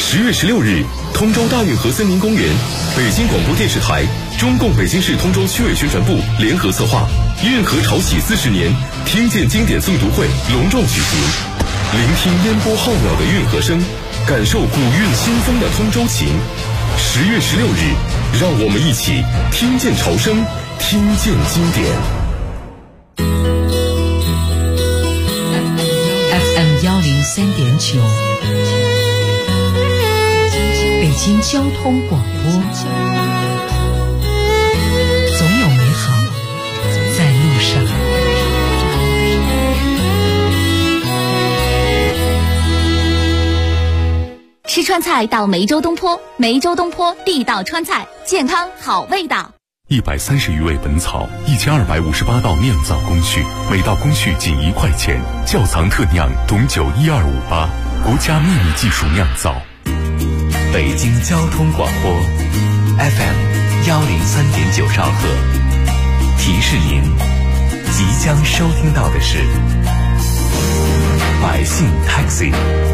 10月16日，通州大运河森林公园，北京广播电视台、中共北京市通州区委宣传部联合策划运河潮起40年听见经典诵读会隆重举行，聆听烟波浩渺的运河声，感受古韵新风的通州情。10月16日，让我们一起听见潮声，听见经典。 FM 103.9，北京交通广播，总有美好在路上。 吃川菜到梅州东坡，梅州东坡地道川菜，健康好味道。 130余味本草，1258道酿造工序，每道工序仅1块钱。窖藏特酿董酒12588，国家秘密技术酿造。 北京交通广播 FM 103.9兆赫，提示您即将收听到的是百姓 Taxi。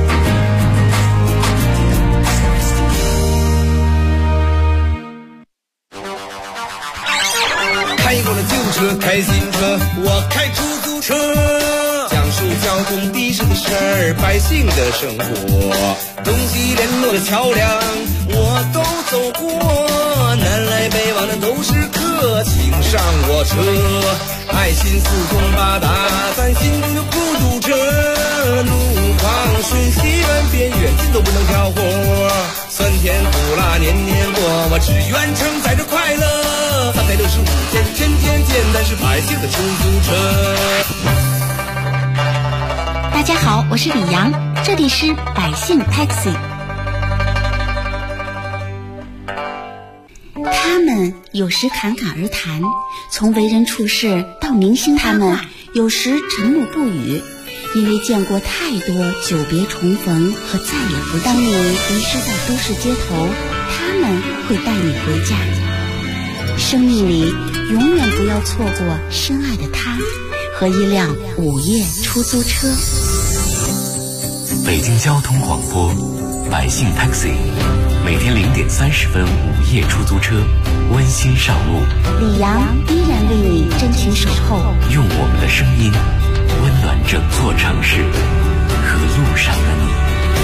开过了旧车，开新车，我开出租车，讲述交通的士的事儿，百姓的生活，东西联络的桥梁我都走过，南来北往的都是客，请上我车，爱心四通八达，咱心中就不堵车，路况瞬息万变，远近都不能挑活，酸甜苦辣年年过，我只愿承载着快乐，365天，天天见，但是百姓的出租车。 大家好，我是李阳，这里是百姓 Taxi。 他们有时侃侃而谈，从为人处事到明星他们有时沉默不语，因为见过太多久别重逢和再也不见。当你迷失在都市街头，他们会带你回家。生命里永远不要错过深爱的他和一辆午夜出租车。 北京交通广播百姓 Taxi， 每天0点30分午夜出租车温馨上路， 李阳依然为你真情守候， 用我们的声音温暖整座城市和路上的你。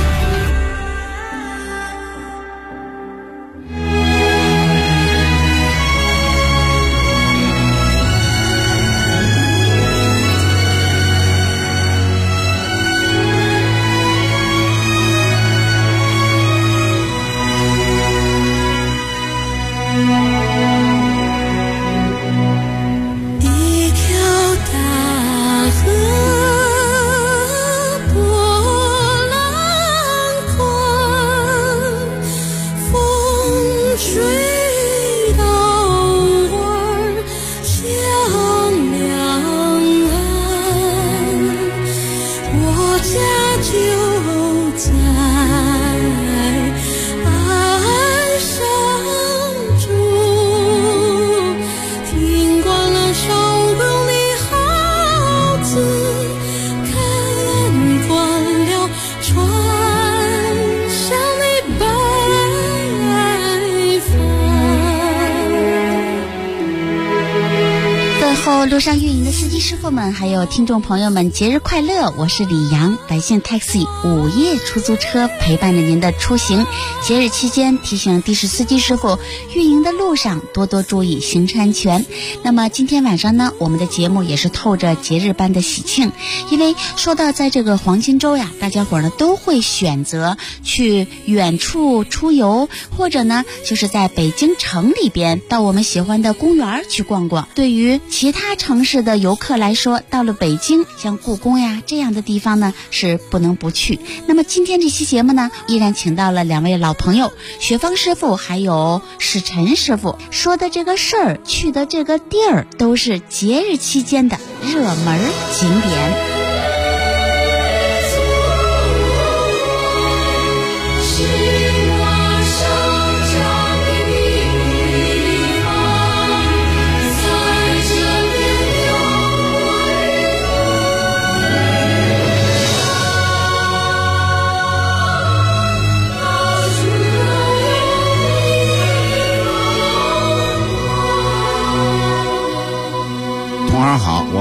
路上运营的司机师傅们还有听众朋友们，节日快乐！我是李阳，百姓 Taxi 午夜出租车陪伴着您的出行。节日期间提醒的士司机师傅，运营的路上多多注意行车安全。那么今天晚上呢，我们的节目也是透着节日般的喜庆，因为说到在这个黄金周呀，大家伙呢都会选择去远处出游，或者呢就是在北京城里边到我们喜欢的公园去逛逛。对于其他城市的游客来说，到了北京像故宫呀这样的地方呢是不能不去。那么今天这期节目呢，依然请到了2位老朋友，雪芳师傅还有史晨师傅，说的这个事儿，去的这个地儿，都是节日期间的热门景点。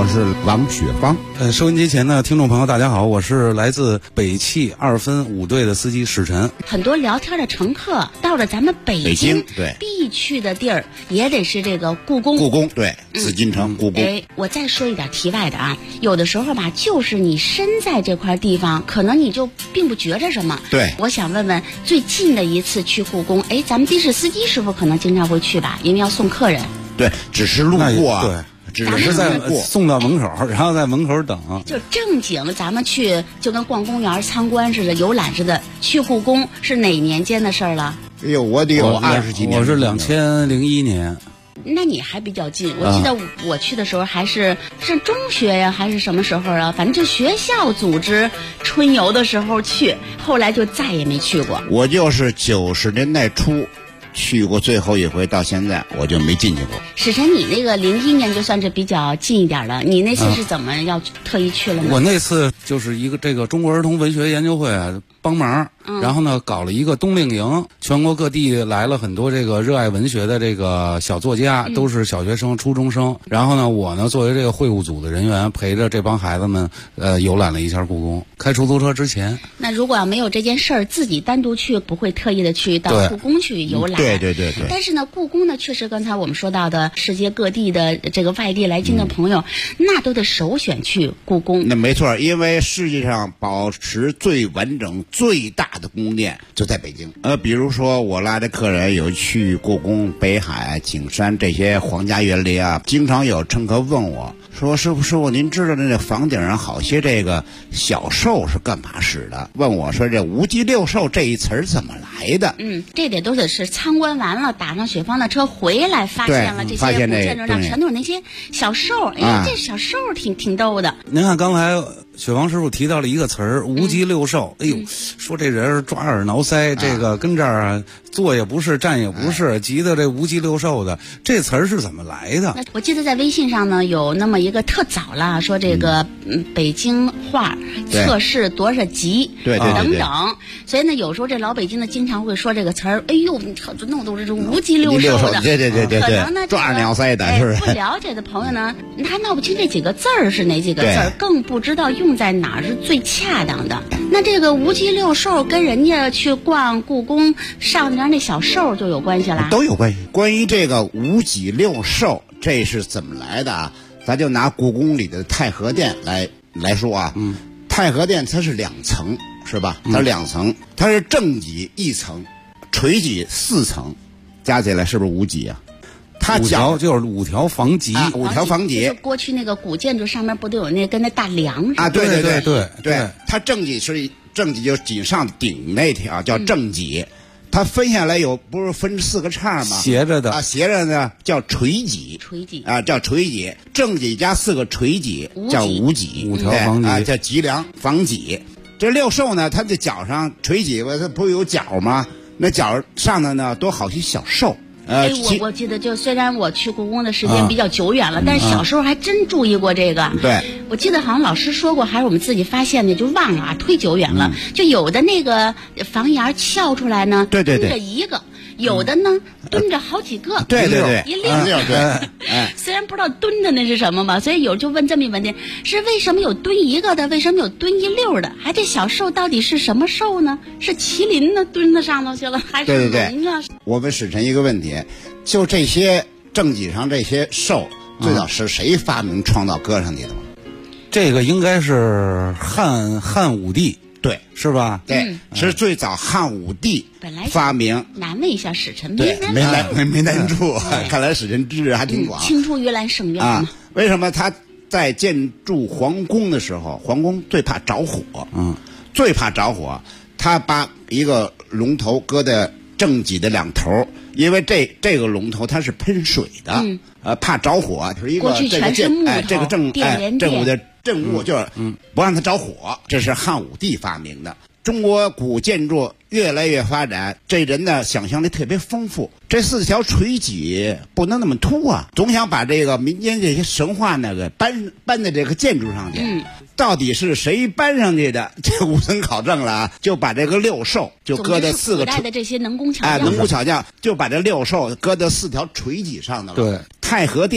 我是王雪芳。 收音机前的听众朋友大家好，我是来自北汽2分5队的司机史晨。 很多聊天的乘客到了咱们北京对必去的地儿也得是这个故宫。 故宫对，紫禁城故宫。 我再说一点题外的啊，有的时候吧，就是你身在这块地方，可能你就并不觉着什么。 对， 我想问问最近的一次去故宫，咱们的士司机师傅可能经常会去吧，因为要送客人。 对，只是路过啊。 对。 只是在送到门口，然后在门口等。 就正经咱们去就跟逛公园参观似的、游览似的，去故宫是哪年间的事儿了？ 哎呦，我得有20几年。 我是2001年。 那你还比较近，我记得我去的时候还是中学呀，还是什么时候啊？反正就学校组织春游的时候去，后来就再也没去过。 我就是90年代初去过最后一回，到现在我就没进去过。 史晨，你那个01年就算是比较近一点了，你那次是怎么要特意去了呢？ 我那次就是一个这个中国儿童文学研究会帮忙，然后呢搞了一个冬令营，全国各地来了很多这个热爱文学的这个小作家，都是小学生、初中生。然后呢，我呢作为这个会务组的人员，陪着这帮孩子们游览了一下故宫。开出租车之前， 那如果要没有这件事儿，自己单独去不会特意的去到故宫去游览。 对。 但是呢，故宫呢，确实刚才我们说到的世界各地的这个外地来京的朋友，那都得首选去故宫。 那没错，因为世界上保持最完整、最大的宫殿就在北京。比如说我拉的客人有去故宫、北海、景山这些皇家园林啊，经常有乘客问我说：“师傅，您知道那个房顶上好些这个小兽是干嘛使的？”问我说：“这无极六兽这一词儿怎么来的？” 这得都得是参观完了，打上雪芳的车回来，发现了这些古建筑上全都是那些小兽。这小兽挺逗的。 您看刚才雪芳师傅提到了一个词儿“无极六兽”。哎呦，说这人抓耳挠腮，这个跟这儿坐也不是，站也不是，急得这无极六兽的。这词儿是怎么来的？ 我记得在微信上呢有那么一个特早了，说这个北京话测试多少级， 对等等。所以呢，有时候这老北京的经常会说这个词儿。哎呦，弄都是无极六兽的。 对。 可能呢， 抓耳挠腮的，是不是？ 不了解的朋友呢，他闹不清这几个字儿是哪几个字儿，更不知道用在哪儿是最恰当的。那这个无极六兽跟人家去逛故宫上面那小兽就有关系啦？ 都有关系。关于这个无极六兽，这是怎么来的啊？咱就拿故宫里的太和殿来说啊。太和殿它是2层，是吧？它2层，它是正脊1层，垂脊4层，加起来是不是5级啊？它 5就是5条房脊 ，5条房脊。 过去那个古建筑上面不都有那跟那大梁似的？ 对，它正脊就脊上顶那条叫正脊，它分下来不是分4个叉吗？ 斜着的斜着呢叫垂脊，叫垂脊，正脊加4个垂脊叫5脊 ，5条房脊叫脊梁房脊。这六兽呢，它的脚上垂脊它不是有角吗？那角上的呢多好些小兽。 我记得，就虽然我去故宫的时间比较久远了，但是小时候还真注意过这个。 对， 我记得好像老师说过，还是我们自己发现的，就忘了啊，忒久远了。就有的那个房檐翘出来呢， 对， 蹲着一个，有的呢蹲着好几个， 对， 一溜。虽然不知道蹲的那是什么嘛，所以有就问这么一问题：是为什么有蹲一个的，为什么有蹲一溜的？还这小兽到底是什么兽呢？是麒麟呢，蹲在上头去了，还是龙啊？ 我问史晨一个问题，就这些正脊上这些兽，最早是谁发明创造搁上去的吗？ 这个应该是汉武帝。 对， 是吧？ 对，是最早汉武帝发明。 难为一下史晨， 没难住，看来史晨知识还挺广。 青出于蓝胜于蓝。 为什么他在建筑皇宫的时候，皇宫最怕着火？最怕着火，他把一个龙头搁在正脊的2头，因为这个龙头它是喷水的，怕着火，是一个这个这个政务的。政务就是不让它着火，这是汉武帝发明的。中国古建筑越来越发展，这人的想象力特别丰富。这4条垂脊不能那么凸啊，总想把这个民间这些神话那个搬在这个建筑上去。到底是谁搬上去的？这无从考证了啊！就把这个六兽就搁在4个古代的这些能工巧匠， 能工巧匠就把这六兽搁在4条垂脊上的了。 对， 太和殿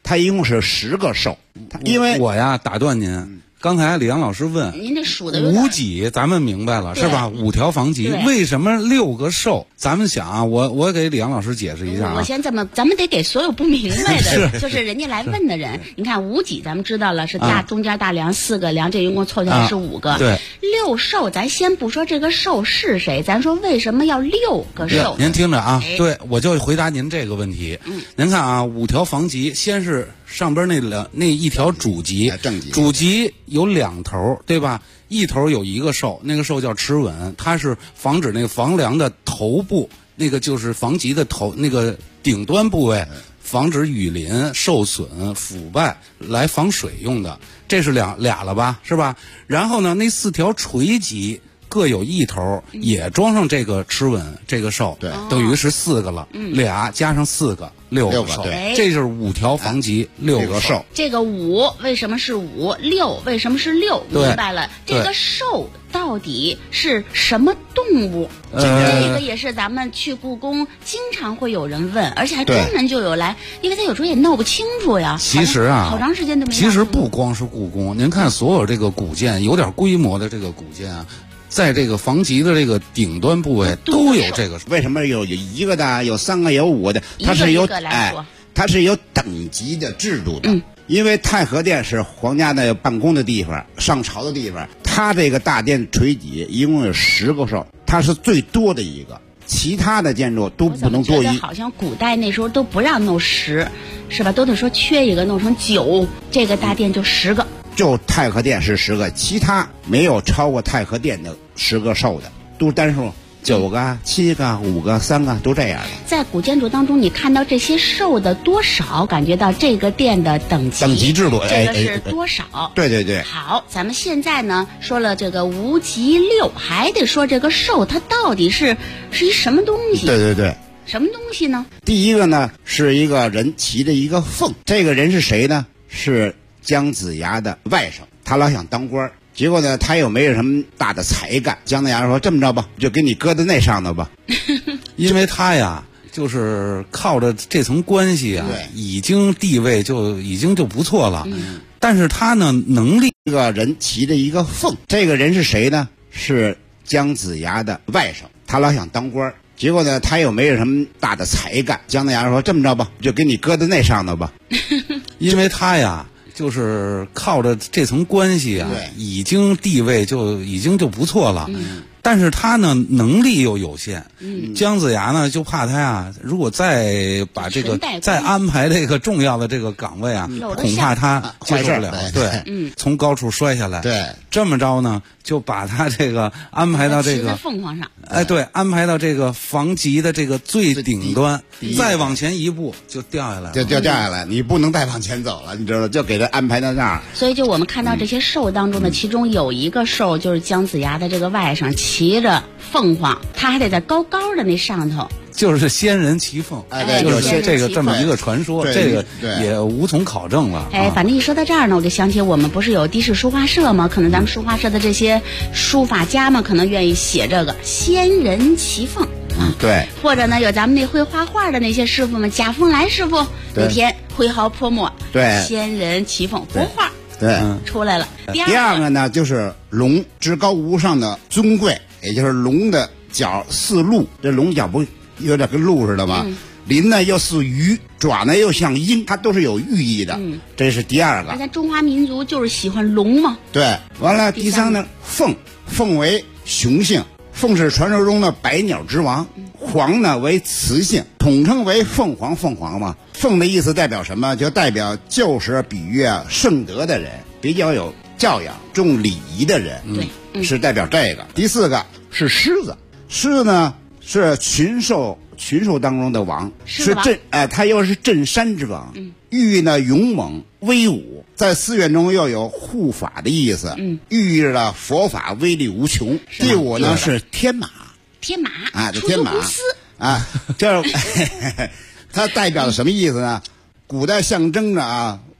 它一共是10个寿。因为我呀打断您。刚才李阳老师问， 您这数的 5己咱们明白了是吧？5条房脊，为什么6个寿？咱们想啊，我给李阳老师解释一下啊。 我先咱们得给所有不明白的，就是人家来问的人，你看5己咱们知道了是中间大梁4个梁，这一共凑起来是5个。 对 ，6寿咱先不说这个寿是谁，咱说为什么要6个寿？ 您听着啊，对，我就回答您这个问题。您看啊，5条房脊，先是上边那一条主脊，主脊有2头，对吧？一头有一个寿，那个寿叫螭吻，它是防止那个房梁的头部，那个就是房脊的头那个顶端部位，防止雨淋受损腐败，来防水用的。这是俩了吧，是吧？然后呢，那4条垂脊各有一头，也装上这个螭吻这个寿， 对， 等于是4个了。俩加上4个，6个寿，这就是5条房脊，6个寿。 这个5为什么是5？6为什么是6？明白了。这个寿到底是什么动物？这个也是咱们去故宫经常会有人问，而且还专门就有来，因为他有时候也闹不清楚呀。 其实啊， 好长时间都没。 其实不光是故宫，您看所有这个古建，有点规模的这个古建啊。在这个房脊的这个顶端部位都有这个， 为什么有1个的，有3个，有5个的？它是有它是有等级的制度的。因为太和殿是皇家的办公的地方，上朝的地方，它这个大殿垂脊一共有10个寿，它是最多的一个，其他的建筑都不能多于。 好像古代那时候都不让弄10，是吧？都得说缺一个弄成9，这个大殿就10个。 就太和殿是10个，其他没有超过太和殿的10个寿的，都是单数，9个、7个、5个、3个都这样的。 在古建筑当中，你看到这些寿的多少，感觉到这个殿的等级制度， 这个是多少？ 对对对。 好，咱们现在呢说了这个5脊6，还得说这个寿它到底是一什么东西？ 对对对。 什么东西呢？ 第一个呢是一个人骑着一个凤，这个人是谁呢？是姜子牙的外甥，他老想当官，结果呢他又没有什么大的才干。姜子牙说：“这么着吧，就给你搁在那上头吧。” 因为他呀，就是靠着这层关系啊，已经地位就不错了。但是他呢，能力， 这个人骑着一个凤，这个人是谁呢？是姜子牙的外甥，他老想当官，结果呢他又没有什么大的才干。姜子牙说：“这么着吧，就给你搁在那上头吧。” 因为他呀。就是靠着这层关系啊，已经地位就不错了。但是他呢能力又有限。姜子牙呢就怕他呀，如果再把这个再安排这个重要的这个岗位啊，恐怕他接受不了。对，从高处摔下来。 对， 这么着呢，就把他这个安排到这个凤凰上。 对，安排到这个房脊的这个最顶端，再往前一步就掉下来了， 就掉下来，你不能再往前走了，你知道，就给他安排到那儿。 所以就我们看到这些兽当中的，其中有一个兽就是姜子牙的这个外甥骑着凤凰，他还得在高高的那上头。 就是仙人骑凤，就是这个这么一个传说，这个也无从考证了。 反正一说到这儿呢，我就想起我们不是有的士书画社吗？可能咱们书画社的这些书法家们可能愿意写这个仙人骑凤。 对。 或者呢，有咱们那会画画的那些师傅们，贾凤来师傅那天挥毫泼墨， 对， 仙人骑凤国画， 对， 出来了。 第二个呢，就是龙，至高无上的尊贵，也就是龙的角似鹿，这龙角不有点跟鹿似的吗？鳞呢又似鱼，爪呢又像鹰，它都是有寓意的。这是第二个。 咱中华民族就是喜欢龙嘛。 对，完了第三呢，凤为雄性，凤是传说中的百鸟之王，凰呢为雌性，统称为凤凰嘛。凤的意思代表什么？就代表旧时比喻圣德的人，比较有教养、重礼仪的人。是代表这个。第四个是狮子，狮子呢是群兽当中的王，是他又是镇山之王，寓意呢勇猛威武，在寺院中又有护法的意思，寓意了佛法威力无穷。第五呢是天马啊，这天马啊，这它代表了什么意思呢？古代象征着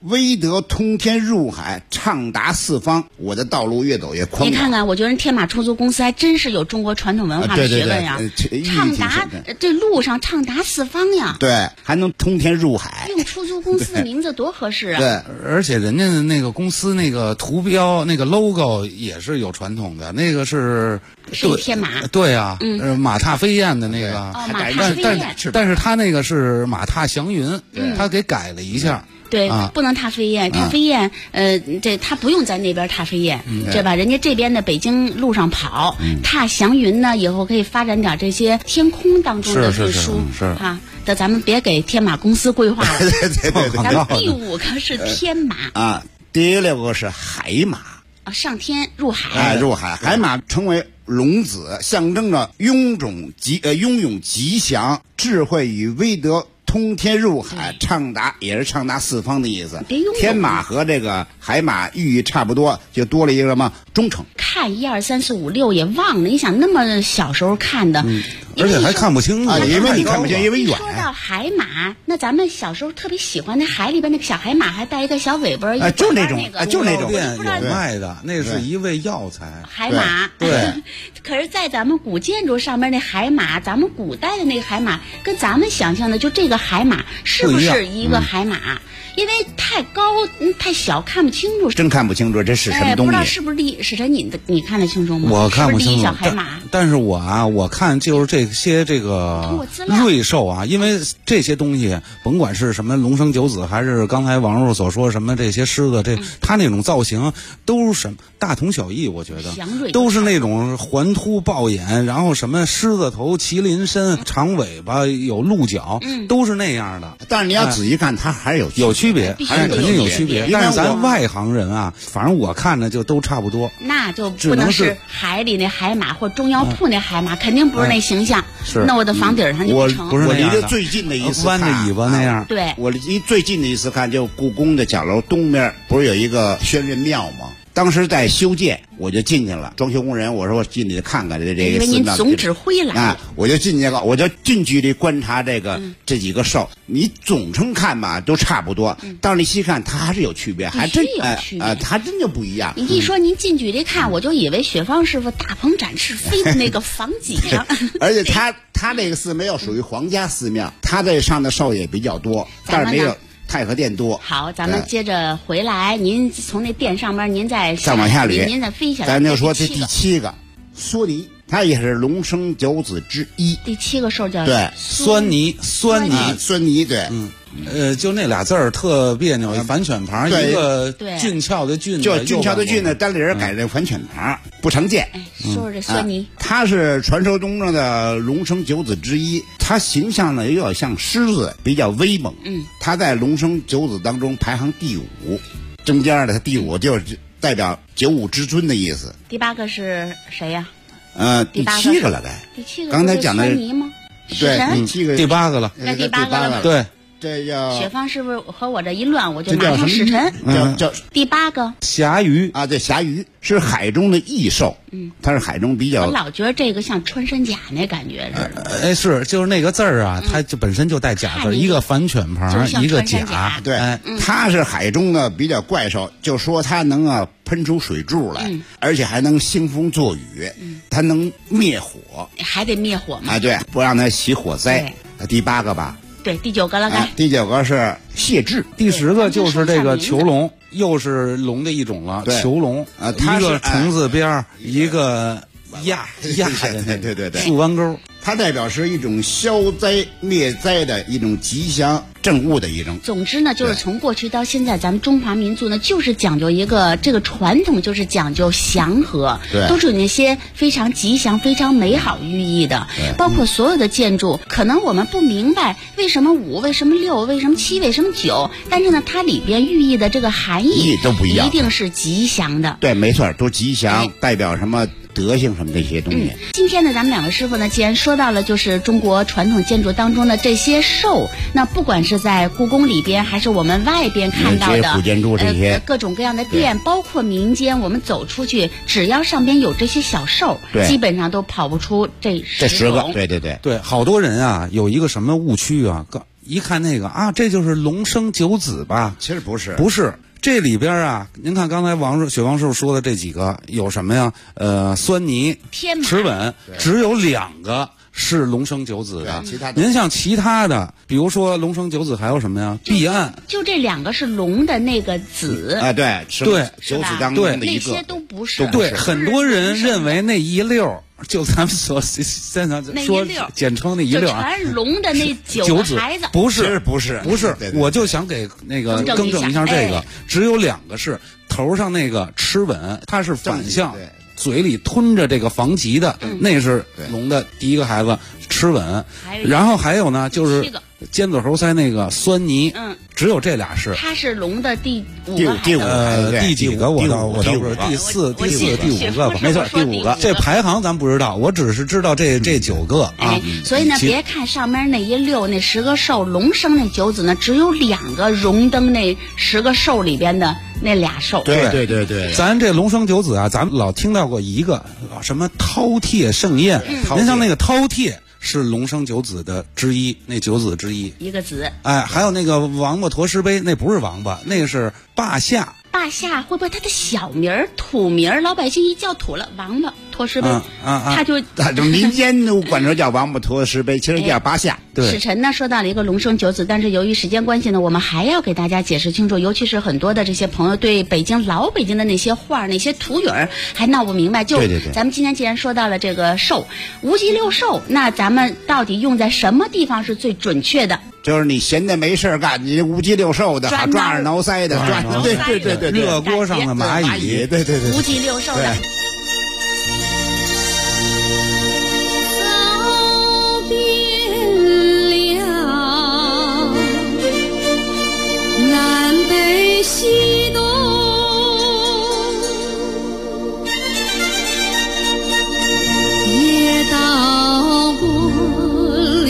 威德通天入海，畅达四方，我的道路越走越宽广。 你看看，我觉得天马出租公司还真是有中国传统文化的学问呀。畅达这路上畅达四方呀。 对，还能通天入海。 用出租公司的名字多合适啊！ 对， 而且人家的那个公司那个图标那个 logo 也是有传统的，那个是一天马。 对啊，马踏飞燕的那个。 马踏飞燕。 但是他那个是马踏祥云，他给改了一下。 对，不能踏飞燕，踏飞燕，这他不用在那边踏飞燕，对吧？人家这边的北京路上跑，踏祥云呢，以后可以发展点这些天空当中的运输啊。那咱们别给天马公司规划了， 对， 咱们第5个是天马啊，第6个是海马啊，上天入海， 入海，海马成为龙子，象征着雍勇吉祥、智慧与威德。通天入海，畅达也是畅达四方的意思。天马和这个海马寓意差不多，就多了一个什么忠诚。 看1、2、3、4、5、6也忘了，你想那么小时候看的， 而且还看不清啊，因为你看不清，因为远。 说到海马，那咱们小时候特别喜欢那海里边那个小海马，还带一个小尾巴， 就那种，就那种店有卖的，那是一味药材。 海马， 对。 可是，在咱们古建筑上面那海马，咱们古代的那个海马，跟咱们想象的就这个海马是不是一个海马？因为太高太小看不清楚， 真看不清楚这是什么东西。 不知道是不是是谁？你看得清楚吗？ 我看不清楚。 小海马， 但是我看就是这些这个瑞兽啊，因为这些东西甭管是什么龙生九子，还是刚才王叔所说什么这些狮子，它那种造型都是大同小异，我觉得都是那种环秃抱眼，然后什么狮子头、麒麟身、长尾巴、有鹿角，都是那样的。 但是你要仔细看，它还是有区别，还是肯定有区别。但是咱外行人啊，反正我看着就都差不多。 那就不能是海里那海马或中药铺那海马，肯定不是那形象。 是， 那我的房顶上就不成。 我离得最近的一次看， 弯着尾巴那样。 对， 我离最近的一次看，就故宫的角楼东边不是有一个宣仁庙吗？当时在修建，我就进去了。装修工人，我说我进去看看这个寺庙。因为您总指挥来啊，我就进去了，我就近距离观察这几个兽。你总称看吧，都差不多，但是你细看，它还是有区别，还真有区别它真就不一样。 你一说您近距离看，我就以为雪芳师傅大鹏展翅飞的那个房脊上。 而且它这个寺庙属于皇家寺庙，它这上的兽也比较多，但是没有太和殿多。 好，咱们接着回来，您从那殿上面，您再往下捋， 您再飞下来。 咱就说这第7个狻猊，它也是龙生九子之一。 第7个兽叫对狻猊，对， 就那俩字儿特别扭，反犬旁，一个俊俏的俊， 就俊俏的俊呢，单立人改这反犬旁，不常见。 说说这狻猊， 他是传说中的龙生九子之一，他形象呢有点像狮子，比较威猛。他在龙生九子当中排行第5，中间的他第5就是代表九五之尊的意思。 第8个是谁呀？ 第7个了该。 第7个刚才讲的狻猊吗？ 对， 第8个了。 该第8个了。 对。 这叫雪芳师傅和我这一乱，我就马上使臣。 叫第8个侠鱼啊，对，侠鱼是海中的异兽，它是海中比较。 我老觉得这个像穿山甲那感觉似的。就是那个字儿啊，它就本身就带甲字，一个反犬旁，一个甲。 对，它是海中的比较怪兽，就说它能喷出水柱来，而且还能兴风作雨，它能灭火， 还得灭火嘛。 对，不让它起火灾。第8个吧。 对，第9个了该。 第9个是谢豸， 第10个就是这个囚龙，又是龙的一种了。囚龙它一个虫字边，一个压的， 对， 竖弯钩。 它代表是一种消灾灭灾的一种吉祥正物的一种。 总之呢，就是从过去到现在，咱们中华民族呢，就是讲究一个这个传统，就是讲究祥和，都是有那些非常吉祥、非常美好寓意的。包括所有的建筑，可能我们不明白为什么5、为什么6、为什么7、为什么9，但是呢，它里边寓意的这个含义都不一样， 一定是吉祥的。 对，没错，都吉祥，代表什么德行什么这些东西。 今天呢，咱们2个师傅呢，既然说到了就是中国传统建筑当中的这些兽，那不管是在故宫里边，还是我们外边看到的古建筑这些各种各样的店，包括民间，我们走出去，只要上边有这些小兽，基本上都跑不出这10种。 对， 好多人啊有一个什么误区啊， 一看那个啊，这就是龙生九子吧？ 其实不是， 不是。这里边啊，您看刚才雪王师傅说的这几个有什么呀？酸泥、齿吻，只有2个是龙生九子的。 其他的您像其他的，比如说龙生九子还有什么呀？避案， 就这2个是龙的那个子啊，对， 对， 九子当中的一个， 那些都不是。 对，很多人认为那一溜。就咱们所现在说简称那一溜啊， 全是龙的那9个孩子， 不是， 对我就想给那个更正一下这个，只有2个是头上那个齿吻，它是反向，嘴里吞着这个防棘的，那是龙的第一个孩子齿吻，然后还有呢就是尖嘴猴腮那个酸泥，只有这俩是。 它是龙的第5个第几个我倒不是第4、第5个吧？没错，第5个。这排行咱不知道，我只是知道这9个啊。 所以呢，别看上面那一溜那10个兽，龙生那9子呢，只有2个荣登那10个兽里边的那俩兽。 对。 咱这龙生九子啊，咱们老听到过一个什么饕餮盛宴，您像那个饕餮。是龙生九子的之一，那9子之一， 一个子。 哎，还有那个王八驮石碑，那不是王八，那是霸下。 霸下会不会他的小名儿、土名儿，老百姓一叫土了，王八驮石碑，他就民间都管这叫王八驮石碑，其实叫霸下。 对。 史晨呢说到了一个龙生九子，但是由于时间关系呢，我们还要给大家解释清楚，尤其是很多的这些朋友对老北京的那些画、那些图语儿还闹不明白。就咱们今天既然说到了这个兽，无极六兽，那咱们到底用在什么地方是最准确的？ 就是你闲的没事干，你无极六兽的，抓耳挠腮的，对， 热锅上的蚂蚁， 对， 无极六兽的。 走遍了南北西东，也到了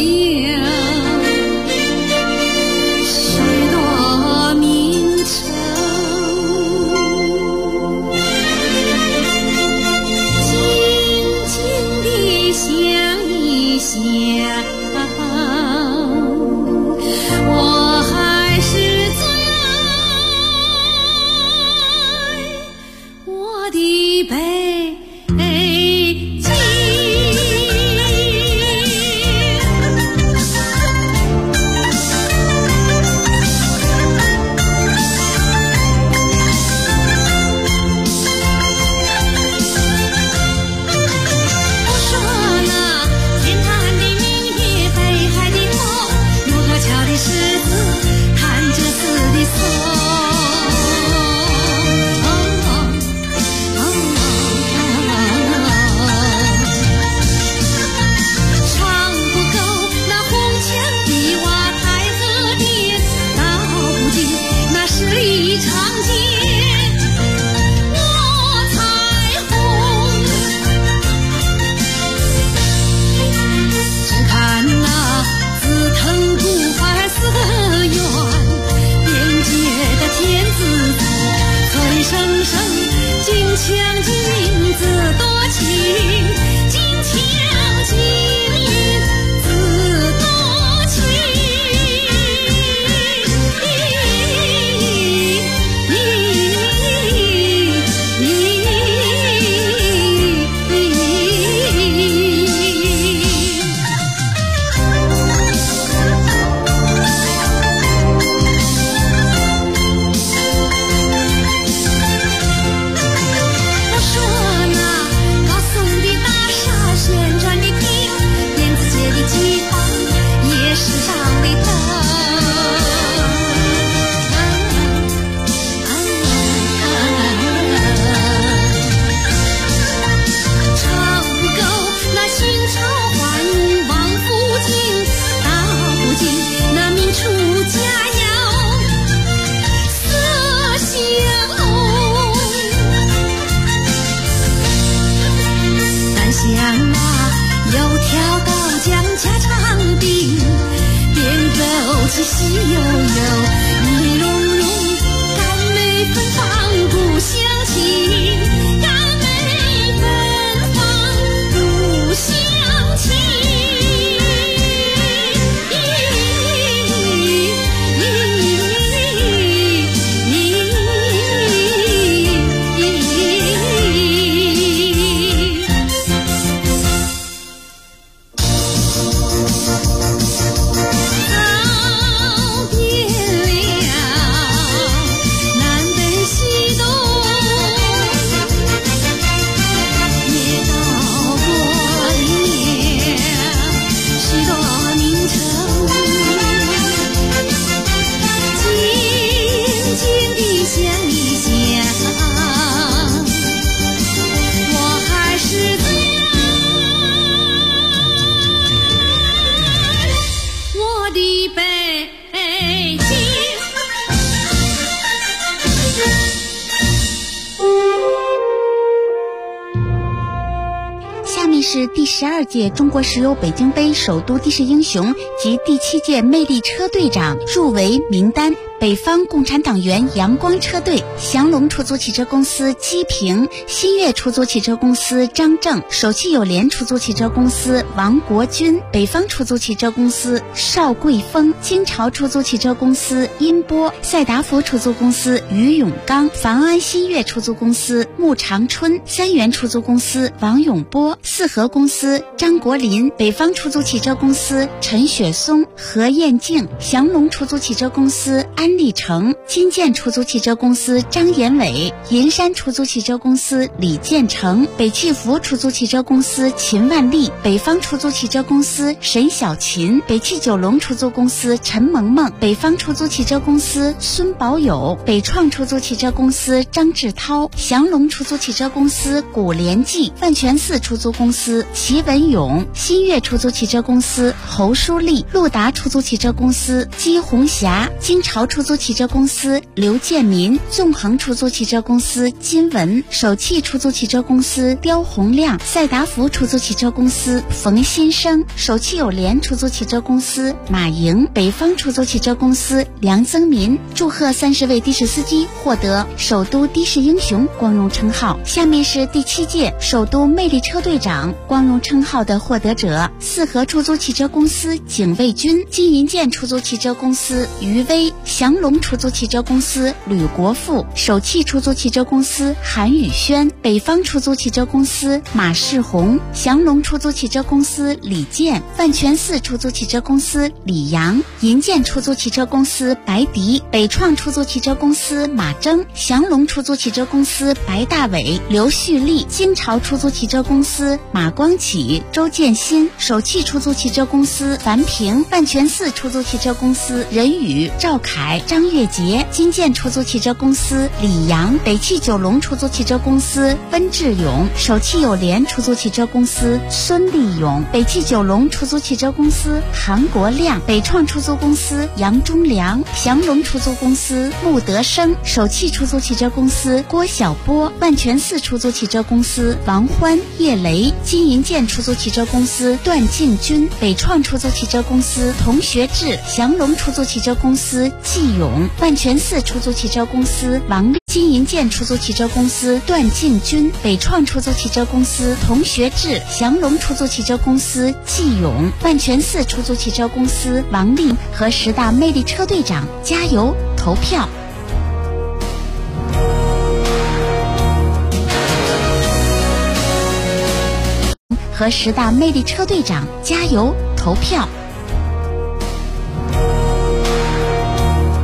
许多名城，静静地想一想，我还是最爱我的北京。我说那天坛的明月，北海的风，卢沟桥的狮子，看着似的松。唱不够那红墙的瓦台和殿，道不尽那十里长街我彩虹。只看那紫藤古柏寺院，边界的天子字，脆生生，金枪金银子多情，金枪金银子多情。我说那高耸的大厦，旋转的屏，电子街的街坊，夜市上的灯。唱不够那清朝换王府井，道不尽那明初佳肴色相红。但想那油条豆浆家常饼，边走起喜悠悠，意融融，甘美芬芳故乡情，甘美芬芳故乡情。 是第12届中国石油北京杯首都的士英雄及第7届魅力车队长入围名单。北方共产党员阳光车队、祥龙出租汽车公司姬平、新月出租汽车公司张正、首汽友联出租汽车公司王国军、北方出租汽车公司邵桂峰、京朝出租汽车公司殷波、赛达福出租公司于永刚、房安新月出租公司穆长春、三元出租公司王永波、四合公司张国林、北方出租汽车公司陈雪松、何艳静、祥龙出租汽车公司安立成、金建出租汽车公司张延伟、银山出租汽车公司李建成、北汽福出租汽车公司秦万丽、北方出租汽车公司沈小琴、北汽九龙出租公司陈萌萌、北方出租汽车公司孙宝友、北创出租汽车公司张志涛、祥龙出租汽车公司古连记、万泉寺出租公司齐文勇、新月出租汽车公司侯淑丽、陆达出租汽车公司姬红霞、京朝出租汽车公司刘建民、纵横出租汽车公司金文、首汽出租汽车公司刁洪亮、赛达福出租汽车公司冯新生、首汽友联出租汽车公司马莹、北方出租汽车公司梁增民。祝贺30位的士司机获得首都的士英雄光荣称号。下面是第7届首都魅力车队长光荣称号的获得者：四合出租汽车公司警卫军、金银建出租汽车公司于威、祥龙出租汽车公司吕国富、首汽出租汽车公司韩宇轩、北方出租汽车公司马世红、祥龙出租汽车公司李健、万泉寺出租汽车公司李阳、银建出租汽车公司白迪、北创出租汽车公司马征、祥龙出租汽车公司白大伟、刘旭立、京朝出租汽车公司马光启、周建新、首汽出租汽车公司樊平、万泉寺出租汽车公司任宇、赵凯、张月杰、金建出租汽车公司李阳、北汽九龙出租汽车公司温志勇、首汽友联出租汽车公司孙立勇、北汽九龙出租汽车公司韩国亮、北创出租公司杨忠良、祥龙出租公司穆德生、首汽出租汽车公司郭晓波、万泉寺出租汽车公司王欢、叶雷、金银建出租汽车公司段敬军、北创出租汽车公司童学志、祥龙出租汽车公司季勇、万泉寺出租汽车公司王金银建出租汽车公司段敬军、北创出租汽车公司童学志、祥龙出租汽车公司季勇、万泉寺出租汽车公司王丽和10大魅力车队长加油投票。和10大魅力车队长加油投票。